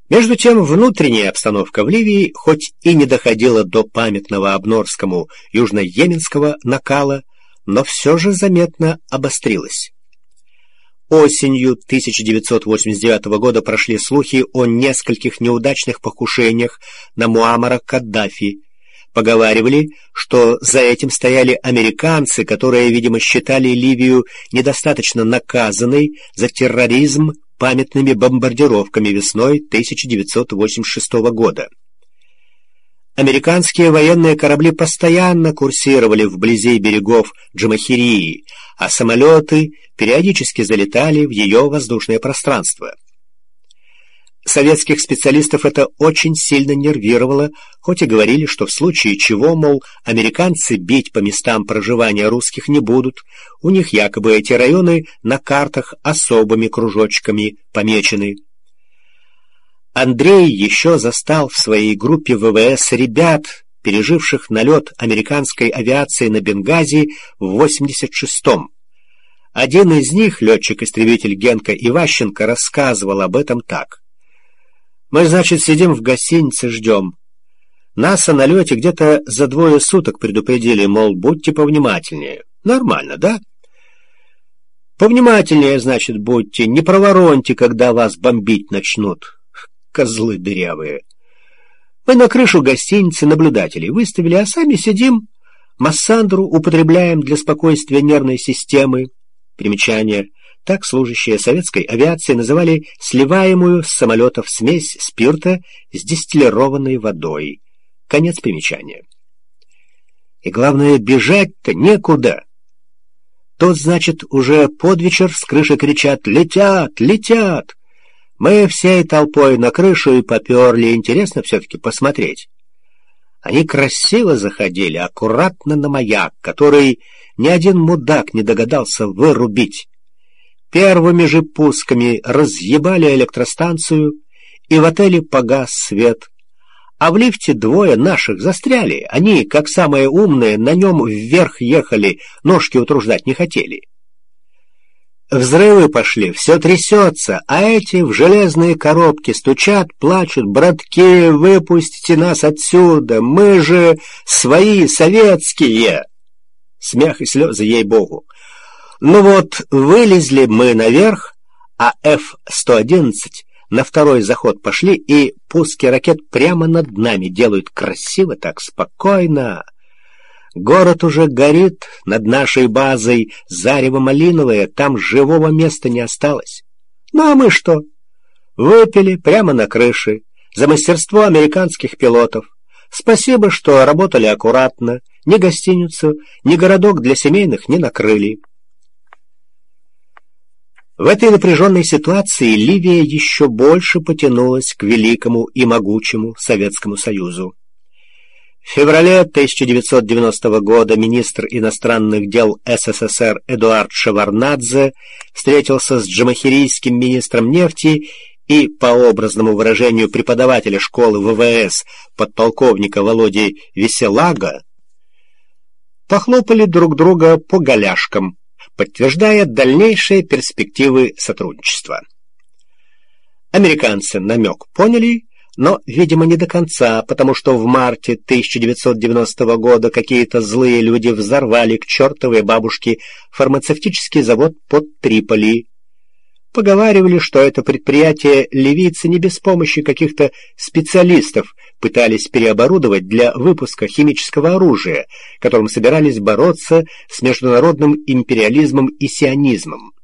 Между тем, внутренняя обстановка в Ливии, хоть и не доходила до памятного Обнорскому южно-йеменского накала, но все же заметно обострилась. Осенью 1989 года прошли слухи о нескольких неудачных покушениях на Муаммара Каддафи. Поговаривали, что за этим стояли американцы, которые, видимо, считали Ливию недостаточно наказанной за терроризм памятными бомбардировками весной 1986 года. Американские военные корабли постоянно курсировали вблизи берегов Джамахирии, а самолеты периодически залетали в ее воздушное пространство. Советских специалистов это очень сильно нервировало, хоть и говорили, что в случае чего, мол, американцы бить по местам проживания русских не будут, у них якобы эти районы на картах особыми кружочками помечены. Андрей еще застал в своей группе ВВС ребят, переживших налет американской авиации на Бенгази в 86-м. Один из них, летчик-истребитель Генка Иващенко, рассказывал об этом так. «Мы, значит, сидим в гостинице, ждем. Нас о налете где-то за 2 суток предупредили, мол, будьте повнимательнее. Нормально, да? Повнимательнее, значит, будьте, не провороньте, когда вас бомбить начнут. Козлы дырявые. Мы на крышу гостиницы наблюдателей выставили, а сами сидим, массандру употребляем для спокойствия нервной системы». Примечание. Так служащие советской авиации называли сливаемую с самолетов смесь спирта с дистиллированной водой. Конец примечания. И главное, бежать-то некуда. Тут, значит, уже под вечер с крыши кричат «Летят! Летят!». Мы всей толпой на крышу и поперли, интересно все-таки посмотреть. Они красиво заходили, аккуратно на маяк, который ни один мудак не догадался вырубить. Первыми же пусками разъебали электростанцию, и в отеле погас свет. А в лифте 2 наших застряли. Они, как самые умные, на нем вверх ехали, ножки утруждать не хотели. Взрывы пошли, все трясется, а эти в железные коробки стучат, плачут: «Братки, выпустите нас отсюда, мы же свои, советские!» Смех и слезы, ей-богу. Ну вот, вылезли мы наверх, а F-111 на второй заход пошли, и пуски ракет прямо над нами делают красиво, так спокойно. Город уже горит над нашей базой, зарево малиновое, там живого места не осталось. Ну а мы что? Выпили прямо на крыше за мастерство американских пилотов. Спасибо, что работали аккуратно, ни гостиницу, ни городок для семейных не накрыли. В этой напряженной ситуации Ливия еще больше потянулась к великому и могучему Советскому Союзу. В феврале 1990 года министр иностранных дел СССР Эдуард Шеварднадзе встретился с джамахирийским министром нефти и, по образному выражению преподавателя школы ВВС подполковника Володи Веселага, похлопали друг друга по голяшкам, подтверждая дальнейшие перспективы сотрудничества. Американцы намек поняли, но, видимо, не до конца, потому что в марте 1990 года какие-то злые люди взорвали к чертовой бабушке фармацевтический завод под Триполи. Поговаривали, что это предприятие ливийцы не без помощи каких-то специалистов пытались переоборудовать для выпуска химического оружия, которым собирались бороться с международным империализмом и сионизмом.